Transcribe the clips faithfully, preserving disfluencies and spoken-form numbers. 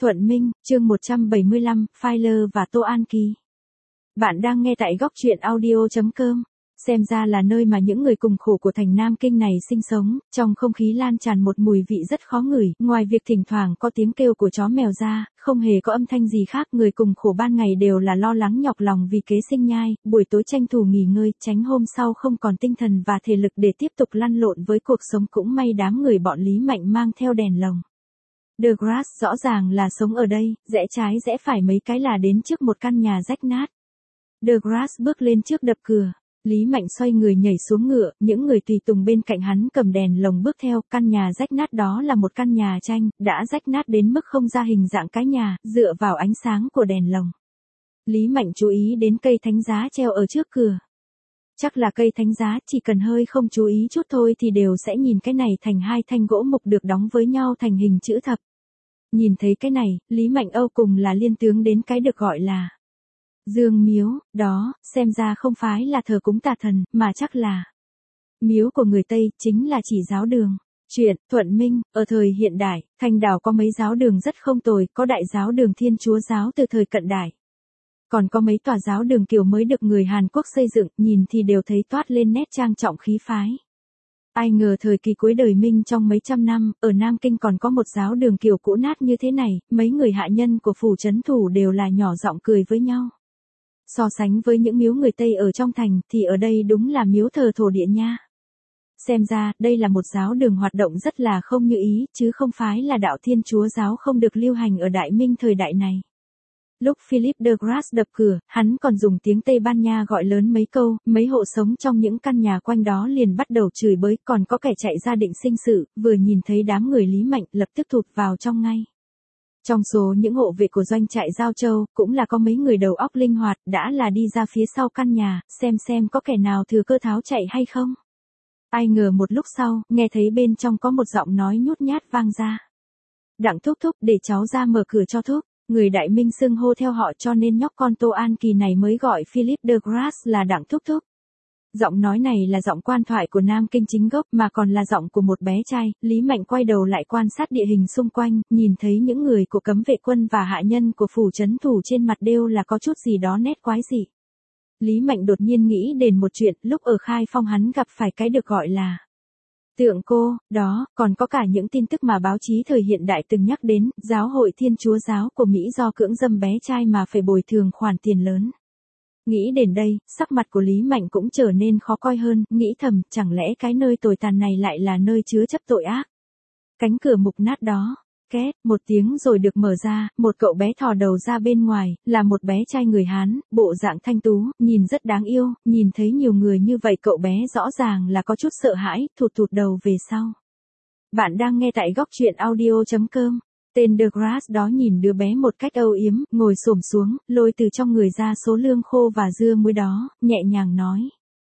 Thuận Minh, chương một trăm bảy mươi lăm, File và Tô An Kỳ. Bạn đang nghe tại góc truyện audio chấm com. Xem ra là nơi mà những người cùng khổ của thành Nam Kinh này sinh sống, trong không khí lan tràn một mùi vị rất khó ngửi, ngoài việc thỉnh thoảng có tiếng kêu của chó mèo ra, không hề có âm thanh gì khác. Người cùng khổ ban ngày đều là lo lắng nhọc lòng vì kế sinh nhai, buổi tối tranh thủ nghỉ ngơi, tránh hôm sau không còn tinh thần và thể lực để tiếp tục lăn lộn với cuộc sống. Cũng may đám người bọn Lý Mạnh mang theo đèn lồng. The Grass rõ ràng là sống ở đây, rẽ trái rẽ phải mấy cái là đến trước một căn nhà rách nát. The Grass bước lên trước đập cửa. Lý Mạnh xoay người nhảy xuống ngựa, những người tùy tùng bên cạnh hắn cầm đèn lồng bước theo. Căn nhà rách nát đó là một căn nhà tranh, đã rách nát đến mức không ra hình dạng cái nhà, dựa vào ánh sáng của đèn lồng. Lý Mạnh chú ý đến cây thánh giá treo ở trước cửa. Chắc là cây thánh giá, chỉ cần hơi không chú ý chút thôi thì đều sẽ nhìn cái này thành hai thanh gỗ mục được đóng với nhau thành hình chữ thập. Nhìn thấy cái này, Lý Mạnh âu cùng là liên tướng đến cái được gọi là Dương miếu, đó, xem ra không phải là thờ cúng tà thần, mà chắc là miếu của người Tây, chính là chỉ giáo đường. Chuyện, Thuận Minh, ở thời hiện đại, thành đảo có mấy giáo đường rất không tồi, có đại giáo đường Thiên Chúa giáo từ thời cận đại. Còn có mấy tòa giáo đường kiểu mới được người Hàn Quốc xây dựng, nhìn thì đều thấy toát lên nét trang trọng khí phái. Ai ngờ thời kỳ cuối đời Minh trong mấy trăm năm, ở Nam Kinh còn có một giáo đường kiểu cũ nát như thế này, mấy người hạ nhân của phủ trấn thủ đều là nhỏ giọng cười với nhau. So sánh với những miếu người Tây ở trong thành, thì ở đây đúng là miếu thờ thổ địa nha. Xem ra, đây là một giáo đường hoạt động rất là không như ý, chứ không phải là đạo Thiên Chúa giáo không được lưu hành ở Đại Minh thời đại này. Lúc Philip de Grasse đập cửa, hắn còn dùng tiếng Tây Ban Nha gọi lớn mấy câu, mấy hộ sống trong những căn nhà quanh đó liền bắt đầu chửi bới, còn có kẻ chạy ra định sinh sự, vừa nhìn thấy đám người Lý Mạnh lập tức thụt vào trong ngay. Trong số những hộ vệ của doanh trại Giao Châu, cũng là có mấy người đầu óc linh hoạt, đã là đi ra phía sau căn nhà, xem xem có kẻ nào thừa cơ tháo chạy hay không. Ai ngờ một lúc sau, nghe thấy bên trong có một giọng nói nhút nhát vang ra. Đặng thúc thúc, để cháu ra mở cửa cho thúc. Người Đại Minh xưng hô theo họ cho nên nhóc con Tô An Kỳ này mới gọi Philip de Grasse là Đặng thúc thúc. Giọng nói này là giọng quan thoại của Nam Kinh chính gốc mà còn là giọng của một bé trai. Lý Mạnh quay đầu lại quan sát địa hình xung quanh, nhìn thấy những người của cấm vệ quân và hạ nhân của phủ trấn thủ trên mặt đều là có chút gì đó nét quái dị. Lý Mạnh đột nhiên nghĩ đến một chuyện, lúc ở Khai Phong hắn gặp phải cái được gọi là tượng cô, đó, còn có cả những tin tức mà báo chí thời hiện đại từng nhắc đến, giáo hội Thiên Chúa giáo của Mỹ do cưỡng dâm bé trai mà phải bồi thường khoản tiền lớn. Nghĩ đến đây, sắc mặt của Lý Mạnh cũng trở nên khó coi hơn, nghĩ thầm, chẳng lẽ cái nơi tồi tàn này lại là nơi chứa chấp tội ác. Cánh cửa mục nát đó, két, một tiếng rồi được mở ra, một cậu bé thò đầu ra bên ngoài, là một bé trai người Hán, bộ dạng thanh tú, nhìn rất đáng yêu, nhìn thấy nhiều người như vậy cậu bé rõ ràng là có chút sợ hãi, thụt thụt đầu về sau. Bạn đang nghe tại góc truyện audio chấm com. Tên de Grasse đó nhìn đứa bé một cách âu yếm, ngồi xổm xuống, lôi từ trong người ra số lương khô và dưa muối đó, nhẹ nhàng nói.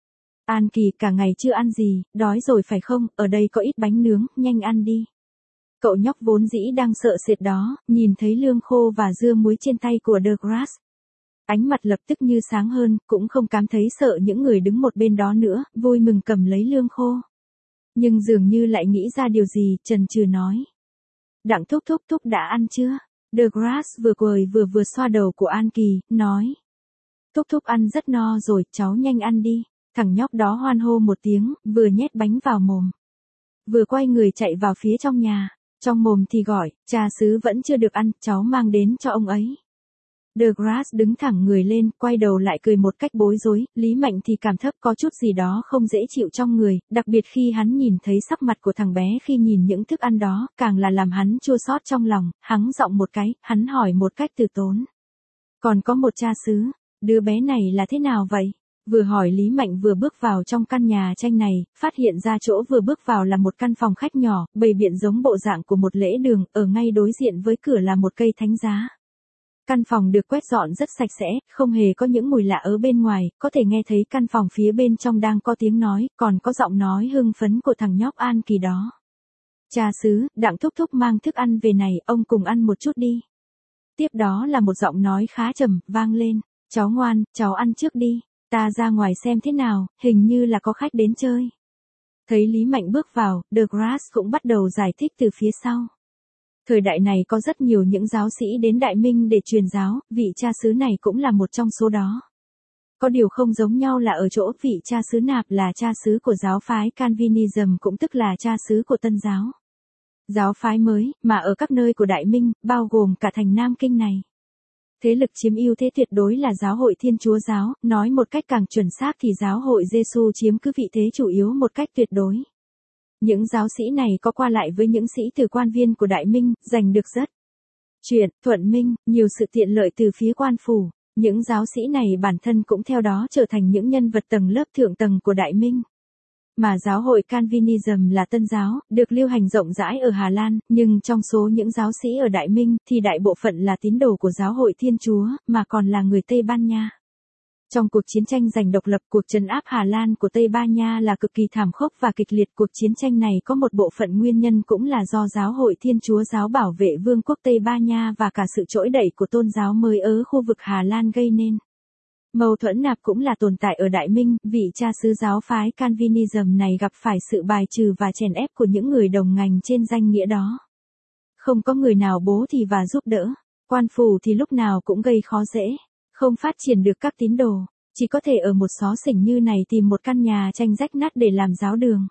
An Kỳ, cả ngày chưa ăn gì, đói rồi phải không, ở đây có ít bánh nướng, nhanh ăn đi. Cậu nhóc vốn dĩ đang sợ sệt đó, nhìn thấy lương khô và dưa muối trên tay của de Grasse. Ánh mặt lập tức như sáng hơn, cũng không cảm thấy sợ những người đứng một bên đó nữa, vui mừng cầm lấy lương khô. Nhưng dường như lại nghĩ ra điều gì, chần chừ nói. Đặng thúc thúc thúc đã ăn chưa? De Grasse vừa cười vừa vừa xoa đầu của An Kỳ, nói. Thúc thúc ăn rất no rồi, cháu nhanh ăn đi. Thằng nhóc đó hoan hô một tiếng, vừa nhét bánh vào mồm. Vừa quay người chạy vào phía trong nhà. Trong mồm thì gọi, trà sứ vẫn chưa được ăn, cháu mang đến cho ông ấy. De Grasse đứng thẳng người lên, quay đầu lại cười một cách bối rối, Lý Mạnh thì cảm thấp có chút gì đó không dễ chịu trong người, đặc biệt khi hắn nhìn thấy sắc mặt của thằng bé khi nhìn những thức ăn đó, càng là làm hắn chua xót trong lòng, hắng giọng một cái, hắn hỏi một cách từ tốn. Còn có một trà sứ, đứa bé này là thế nào vậy? Vừa hỏi Lý Mạnh vừa bước vào trong căn nhà tranh này, phát hiện ra chỗ vừa bước vào là một căn phòng khách nhỏ, bày biện giống bộ dạng của một lễ đường, ở ngay đối diện với cửa là một cây thánh giá. Căn phòng được quét dọn rất sạch sẽ, không hề có những mùi lạ ở bên ngoài, có thể nghe thấy căn phòng phía bên trong đang có tiếng nói, còn có giọng nói hưng phấn của thằng nhóc An Kỳ đó. Trà sứ, Đặng thúc thúc mang thức ăn về này, ông cùng ăn một chút đi. Tiếp đó là một giọng nói khá trầm, vang lên, cháu ngoan, cháu ăn trước đi. Ta ra ngoài xem thế nào, hình như là có khách đến chơi. Thấy Lý Mạnh bước vào, de Grasse cũng bắt đầu giải thích từ phía sau. Thời đại này có rất nhiều những giáo sĩ đến Đại Minh để truyền giáo, vị cha xứ này cũng là một trong số đó. Có điều không giống nhau là ở chỗ vị cha xứ Nạp là cha xứ của giáo phái Calvinism, cũng tức là cha xứ của Tân giáo. Giáo phái mới, mà ở các nơi của Đại Minh, bao gồm cả thành Nam Kinh này. Thế lực chiếm ưu thế tuyệt đối là giáo hội Thiên Chúa giáo, nói một cách càng chuẩn xác thì giáo hội Giêsu chiếm cứ vị thế chủ yếu một cách tuyệt đối. Những giáo sĩ này có qua lại với những sĩ tử quan viên của Đại Minh, giành được rất chuyện, thuận minh, nhiều sự tiện lợi từ phía quan phủ. Những giáo sĩ này bản thân cũng theo đó trở thành những nhân vật tầng lớp thượng tầng của Đại Minh. Mà giáo hội Calvinism là Tân giáo, được lưu hành rộng rãi ở Hà Lan, nhưng trong số những giáo sĩ ở Đại Minh thì đại bộ phận là tín đồ của giáo hội Thiên Chúa, mà còn là người Tây Ban Nha. Trong cuộc chiến tranh giành độc lập, cuộc trấn áp Hà Lan của Tây Ban Nha là cực kỳ thảm khốc và kịch liệt. Cuộc chiến tranh này có một bộ phận nguyên nhân cũng là do giáo hội Thiên Chúa giáo bảo vệ vương quốc Tây Ban Nha và cả sự trỗi dậy của tôn giáo mới ở khu vực Hà Lan gây nên. Mâu thuẫn Nạp cũng là tồn tại ở Đại Minh, vị cha xứ giáo phái Calvinism này gặp phải sự bài trừ và chèn ép của những người đồng ngành trên danh nghĩa đó. Không có người nào bố thí và giúp đỡ, quan phủ thì lúc nào cũng gây khó dễ, không phát triển được các tín đồ, chỉ có thể ở một xó xỉnh như này tìm một căn nhà tranh rách nát để làm giáo đường.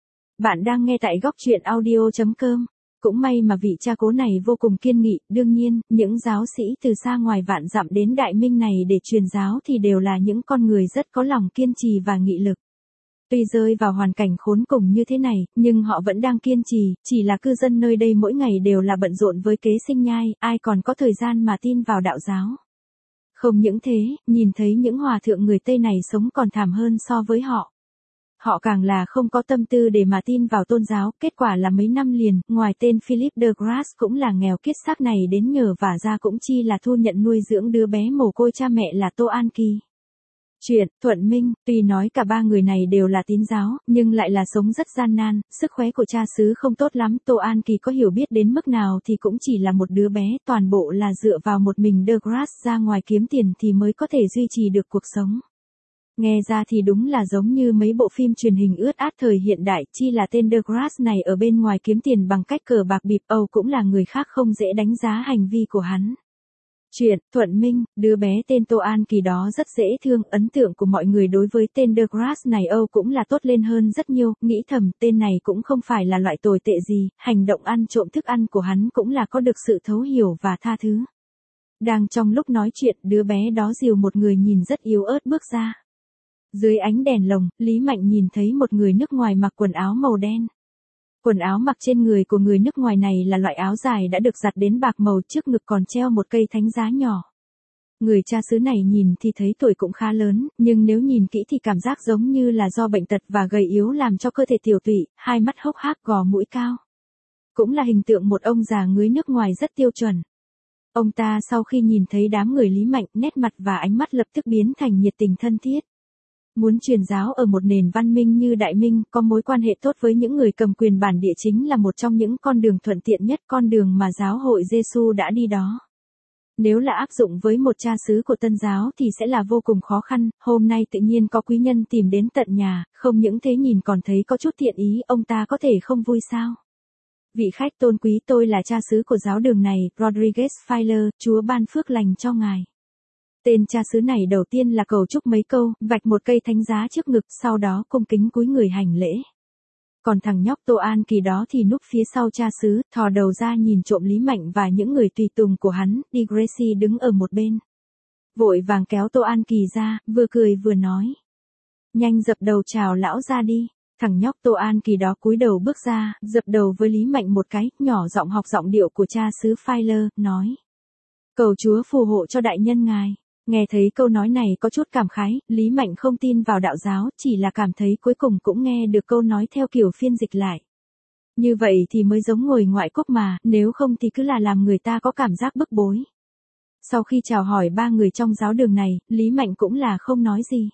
Bạn đang nghe tại góc truyện audio chấm com. Cũng may mà vị cha cố này vô cùng kiên nghị, đương nhiên, những giáo sĩ từ xa ngoài vạn dặm đến Đại Minh này để truyền giáo thì đều là những con người rất có lòng kiên trì và nghị lực. Tuy rơi vào hoàn cảnh khốn cùng như thế này, nhưng họ vẫn đang kiên trì, chỉ là cư dân nơi đây mỗi ngày đều là bận rộn với kế sinh nhai, ai còn có thời gian mà tin vào đạo giáo. Không những thế, nhìn thấy những hòa thượng người Tây này sống còn thảm hơn so với họ. Họ càng là không có tâm tư để mà tin vào tôn giáo, kết quả là mấy năm liền, ngoài tên Philip de Grasse cũng là nghèo kiết xác này đến nhờ vả ra cũng chi là thu nhận nuôi dưỡng đứa bé mồ côi cha mẹ là Tô An Kỳ. Chuyện, thuận minh, tuy nói cả ba người này đều là tín giáo, nhưng lại là sống rất gian nan, sức khỏe của cha xứ không tốt lắm. Tô An Kỳ có hiểu biết đến mức nào thì cũng chỉ là một đứa bé, toàn bộ là dựa vào một mình de Grasse ra ngoài kiếm tiền thì mới có thể duy trì được cuộc sống. Nghe ra thì đúng là giống như mấy bộ phim truyền hình ướt át thời hiện đại, chi là tên de Grasse này ở bên ngoài kiếm tiền bằng cách cờ bạc bịp, Âu cũng là người khác không dễ đánh giá hành vi của hắn. Chuyện, thuận minh, đứa bé tên Tô An Kỳ đó rất dễ thương, ấn tượng của mọi người đối với tên de Grasse này Âu cũng là tốt lên hơn rất nhiều, nghĩ thầm tên này cũng không phải là loại tồi tệ gì, hành động ăn trộm thức ăn của hắn cũng là có được sự thấu hiểu và tha thứ. Đang trong lúc nói chuyện, đứa bé đó dìu một người nhìn rất yếu ớt bước ra. Dưới ánh đèn lồng, Lý Mạnh nhìn thấy một người nước ngoài mặc quần áo màu đen. Quần áo mặc trên người của người nước ngoài này là loại áo dài đã được giặt đến bạc màu, trước ngực còn treo một cây thánh giá nhỏ. Người cha xứ này nhìn thì thấy tuổi cũng khá lớn, nhưng nếu nhìn kỹ thì cảm giác giống như là do bệnh tật và gầy yếu làm cho cơ thể tiểu tụy, hai mắt hốc hác, gò mũi cao. Cũng là hình tượng một ông già người nước ngoài rất tiêu chuẩn. Ông ta sau khi nhìn thấy đám người Lý Mạnh, nét mặt và ánh mắt lập tức biến thành nhiệt tình thân thiết. Muốn truyền giáo ở một nền văn minh như Đại Minh, có mối quan hệ tốt với những người cầm quyền bản địa chính là một trong những con đường thuận tiện nhất, con đường mà giáo hội Giêsu đã đi đó. Nếu là áp dụng với một cha xứ của Tân giáo thì sẽ là vô cùng khó khăn, hôm nay tự nhiên có quý nhân tìm đến tận nhà, không những thế nhìn còn thấy có chút thiện ý, ông ta có thể không vui sao? Vị khách tôn quý, tôi là cha xứ của giáo đường này, Rodriguez Feiler, Chúa ban phước lành cho ngài. Tên cha xứ này đầu tiên là cầu chúc mấy câu, vạch một cây thánh giá trước ngực, sau đó cung kính cúi người hành lễ. Còn thằng nhóc Tô An Kỳ đó thì núp phía sau cha xứ, thò đầu ra nhìn trộm Lý Mạnh và những người tùy tùng của hắn, Di Gracie đứng ở một bên. Vội vàng kéo Tô An Kỳ ra, vừa cười vừa nói. Nhanh dập đầu chào lão ra đi. Thằng nhóc Tô An Kỳ đó cúi đầu bước ra, dập đầu với Lý Mạnh một cái, nhỏ giọng học giọng điệu của cha xứ Feiler, nói. Cầu Chúa phù hộ cho đại nhân ngài. Nghe thấy câu nói này có chút cảm khái, Lý Mạnh không tin vào đạo giáo, chỉ là cảm thấy cuối cùng cũng nghe được câu nói theo kiểu phiên dịch lại. Như vậy thì mới giống ngồi ngoại quốc mà, nếu không thì cứ là làm người ta có cảm giác bức bối. Sau khi chào hỏi ba người trong giáo đường này, Lý Mạnh cũng là không nói gì.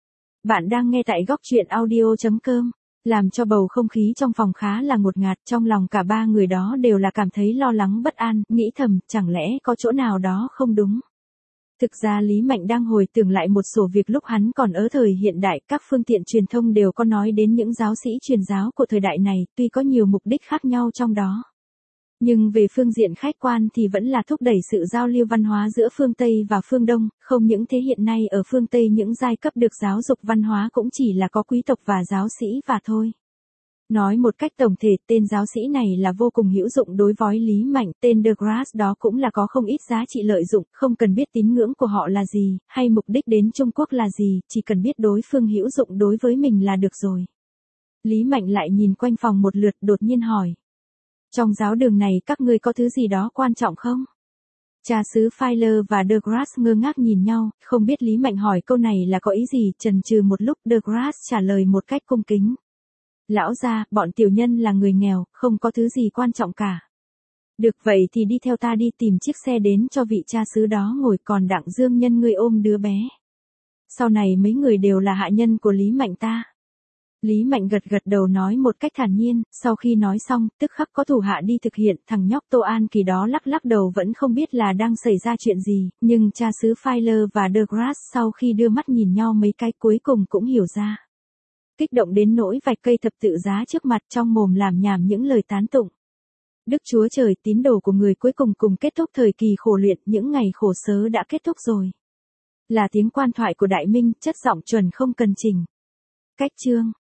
Bạn đang nghe tại góc truyện audio chấm com, làm cho bầu không khí trong phòng khá là ngột ngạt, trong lòng cả ba người đó đều là cảm thấy lo lắng bất an, nghĩ thầm, chẳng lẽ có chỗ nào đó không đúng. Thực ra Lý Mạnh đang hồi tưởng lại một số việc lúc hắn còn ở thời hiện đại, các phương tiện truyền thông đều có nói đến những giáo sĩ truyền giáo của thời đại này, tuy có nhiều mục đích khác nhau trong đó. Nhưng về phương diện khách quan thì vẫn là thúc đẩy sự giao lưu văn hóa giữa phương Tây và phương Đông, không những thế hiện nay ở phương Tây những giai cấp được giáo dục văn hóa cũng chỉ là có quý tộc và giáo sĩ và thôi. Nói một cách tổng thể, tên giáo sĩ này là vô cùng hữu dụng đối với Lý Mạnh, tên De Grasse đó cũng là có không ít giá trị lợi dụng, không cần biết tín ngưỡng của họ là gì, hay mục đích đến Trung Quốc là gì, chỉ cần biết đối phương hữu dụng đối với mình là được rồi. Lý Mạnh lại nhìn quanh phòng một lượt đột nhiên hỏi. Trong giáo đường này các ngươi có thứ gì đó quan trọng không? Cha xứ Fowler và De Grasse ngơ ngác nhìn nhau, không biết Lý Mạnh hỏi câu này là có ý gì, chần chừ một lúc De Grasse trả lời một cách cung kính. Lão gia, bọn tiểu nhân là người nghèo, không có thứ gì quan trọng cả. Được vậy thì đi theo ta đi tìm chiếc xe đến cho vị cha xứ đó ngồi, còn Đặng Dương nhân ngươi ôm đứa bé. Sau này mấy người đều là hạ nhân của Lý Mạnh ta. Lý Mạnh gật gật đầu nói một cách thản nhiên, sau khi nói xong, tức khắc có thủ hạ đi thực hiện, thằng nhóc Tô An Kỳ đó lắc lắc đầu vẫn không biết là đang xảy ra chuyện gì, nhưng cha xứ Fowler và De Grasse sau khi đưa mắt nhìn nhau mấy cái cuối cùng cũng hiểu ra. Kích động đến nỗi vạch cây thập tự giá trước mặt trong mồm làm nhảm những lời tán tụng. Đức Chúa Trời, tín đồ của người cuối cùng cùng kết thúc thời kỳ khổ luyện, những ngày khổ sớ đã kết thúc rồi. Là tiếng quan thoại của Đại Minh, chất giọng chuẩn không cần chỉnh. Cách chương